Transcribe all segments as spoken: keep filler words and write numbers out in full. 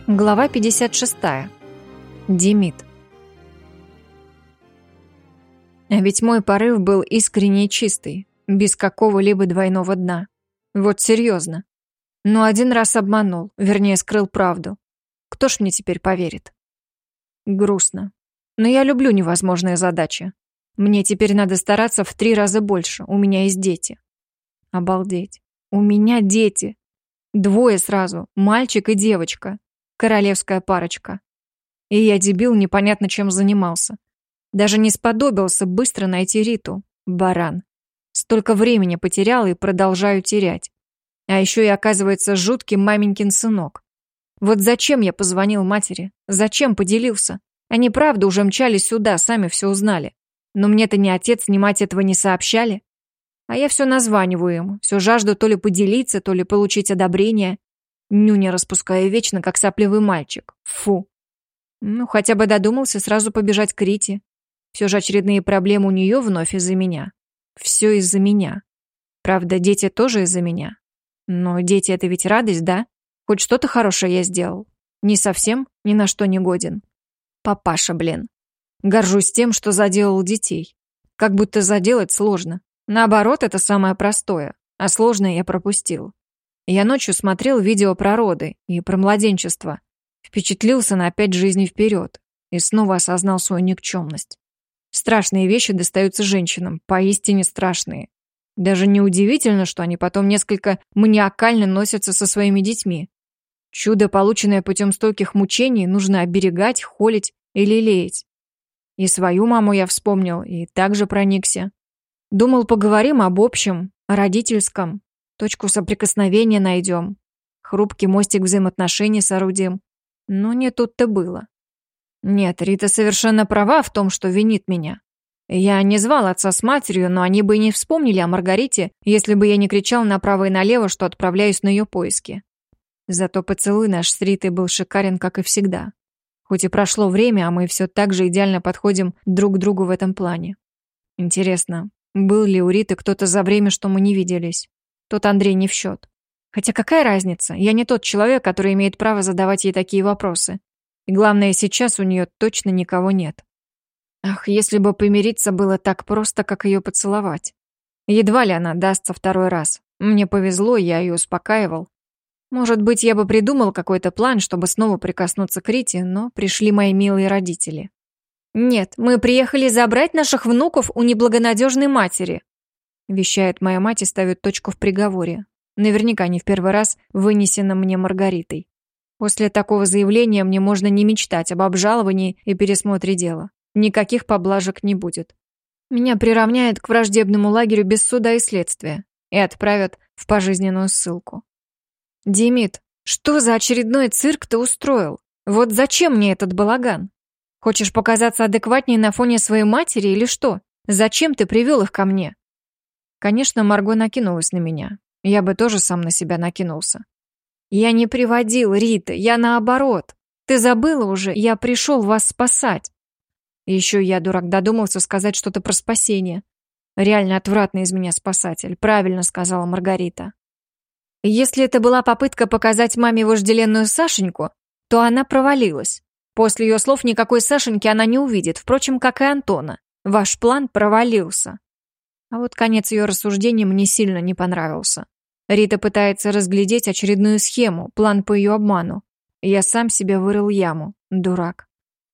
Глава пятьдесят шесть. Демид. А ведь мой порыв был искренне чистый, без какого-либо двойного дна. Вот серьезно. Но один раз обманул, вернее, скрыл правду. Кто ж мне теперь поверит? Грустно. Но я люблю невозможные задачи. Мне теперь надо стараться в три раза больше, у меня есть дети. Обалдеть. У меня дети. Двое сразу, мальчик и девочка. Королевская парочка. И я, дебил, непонятно чем занимался. Даже не сподобился быстро найти Риту. Баран. Столько времени потерял и продолжаю терять. А еще и, оказывается, жуткий маменькин сынок. Вот зачем я позвонил матери? Зачем поделился? Они правда уже мчались сюда, сами все узнали. Но мне-то ни отец, ни мать этого не сообщали. А я все названиваю ему, все жажду то ли поделиться, то ли получить одобрение. Нюня распускаю вечно, как сопливый мальчик. Фу. Ну, хотя бы додумался сразу побежать к Рите. Все же очередные проблемы у нее вновь из-за меня. Все из-за меня. Правда, дети тоже из-за меня. Но дети — это ведь радость, да? Хоть что-то хорошее я сделал. Не совсем, ни на что не годен. Папаша, блин. Горжусь тем, что заделал детей. Как будто заделать сложно. Наоборот, это самое простое, а сложное я пропустил. Я ночью смотрел видео про роды и про младенчество. Впечатлился на пять жизней вперед и снова осознал свою никчемность. Страшные вещи достаются женщинам, поистине страшные. Даже неудивительно, что они потом несколько маниакально носятся со своими детьми. Чудо, полученное путем стольких мучений, нужно оберегать, холить или лелеять. И свою маму я вспомнил и также проникся. Думал, поговорим об общем, о родительском. Точку соприкосновения найдем. Хрупкий мостик взаимоотношений соорудим. Но не тут-то было. Нет, Рита совершенно права в том, что винит меня. Я не звал отца с матерью, но они бы и не вспомнили о Маргарите, если бы я не кричал направо и налево, что отправляюсь на ее поиски. Зато поцелуй наш с Ритой был шикарен, как и всегда. Хоть и прошло время, а мы все так же идеально подходим друг к другу в этом плане. Интересно, был ли у Риты кто-то за время, что мы не виделись? Тот Андрей не в счет. Хотя какая разница? Я не тот человек, который имеет право задавать ей такие вопросы. И главное, сейчас у нее точно никого нет. Ах, если бы помириться было так просто, как ее поцеловать. Едва ли она дастся второй раз. Мне повезло, я ее успокаивал. Может быть, я бы придумал какой-то план, чтобы снова прикоснуться к Рите, но пришли мои милые родители. «Нет, мы приехали забрать наших внуков у неблагонадежной матери», вещает моя мать и ставит точку в приговоре. Наверняка не в первый раз вынесено мне Маргаритой. После такого заявления мне можно не мечтать об обжаловании и пересмотре дела. Никаких поблажек не будет. Меня приравняют к враждебному лагерю без суда и следствия и отправят в пожизненную ссылку. Демид, что за очередной цирк ты устроил? Вот зачем мне этот балаган? Хочешь показаться адекватнее на фоне своей матери или что? Зачем ты привел их ко мне? Конечно, Марго накинулась на меня. Я бы тоже сам на себя накинулся. Я не приводил, Рита, я наоборот. Ты забыла уже, я пришел вас спасать. И еще я, дурак, додумался сказать что-то про спасение. Реально отвратный из меня спасатель, правильно сказала Маргарита. Если это была попытка показать маме вожделенную Сашеньку, то она провалилась. После ее слов никакой Сашеньки она не увидит, впрочем, как и Антона. Ваш план провалился. А вот конец ее рассуждений мне сильно не понравился. Рита пытается разглядеть очередную схему, план по ее обману. Я сам себе вырыл яму, дурак.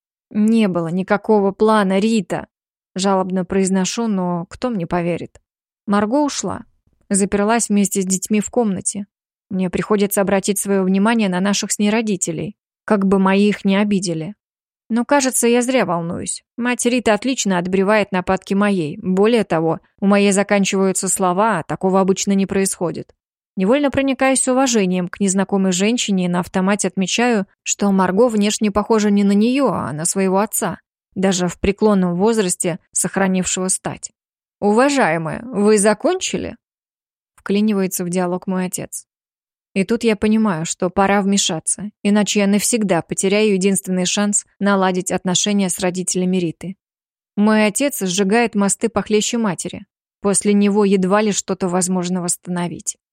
Не было никакого плана, Рита. Жалобно произношу, но кто мне поверит? Марго ушла. Заперлась вместе с детьми в комнате. Мне приходится обратить свое внимание на наших с ней родителей, как бы мои их не обидели. Но, кажется, я зря волнуюсь. Мать Риты отлично отбревает нападки моей. Более того, у моей заканчиваются слова, а такого обычно не происходит. Невольно проникаюсь уважением к незнакомой женщине и на автомате отмечаю, что Марго внешне похожа не на нее, а на своего отца, даже в преклонном возрасте сохранившего стать. «Уважаемая, вы закончили?» Вклинивается в диалог мой отец. И тут я понимаю, что пора вмешаться, иначе я навсегда потеряю единственный шанс наладить отношения с родителями Риты. Мой отец сжигает мосты похлеще матери. После него едва ли что-то возможно восстановить.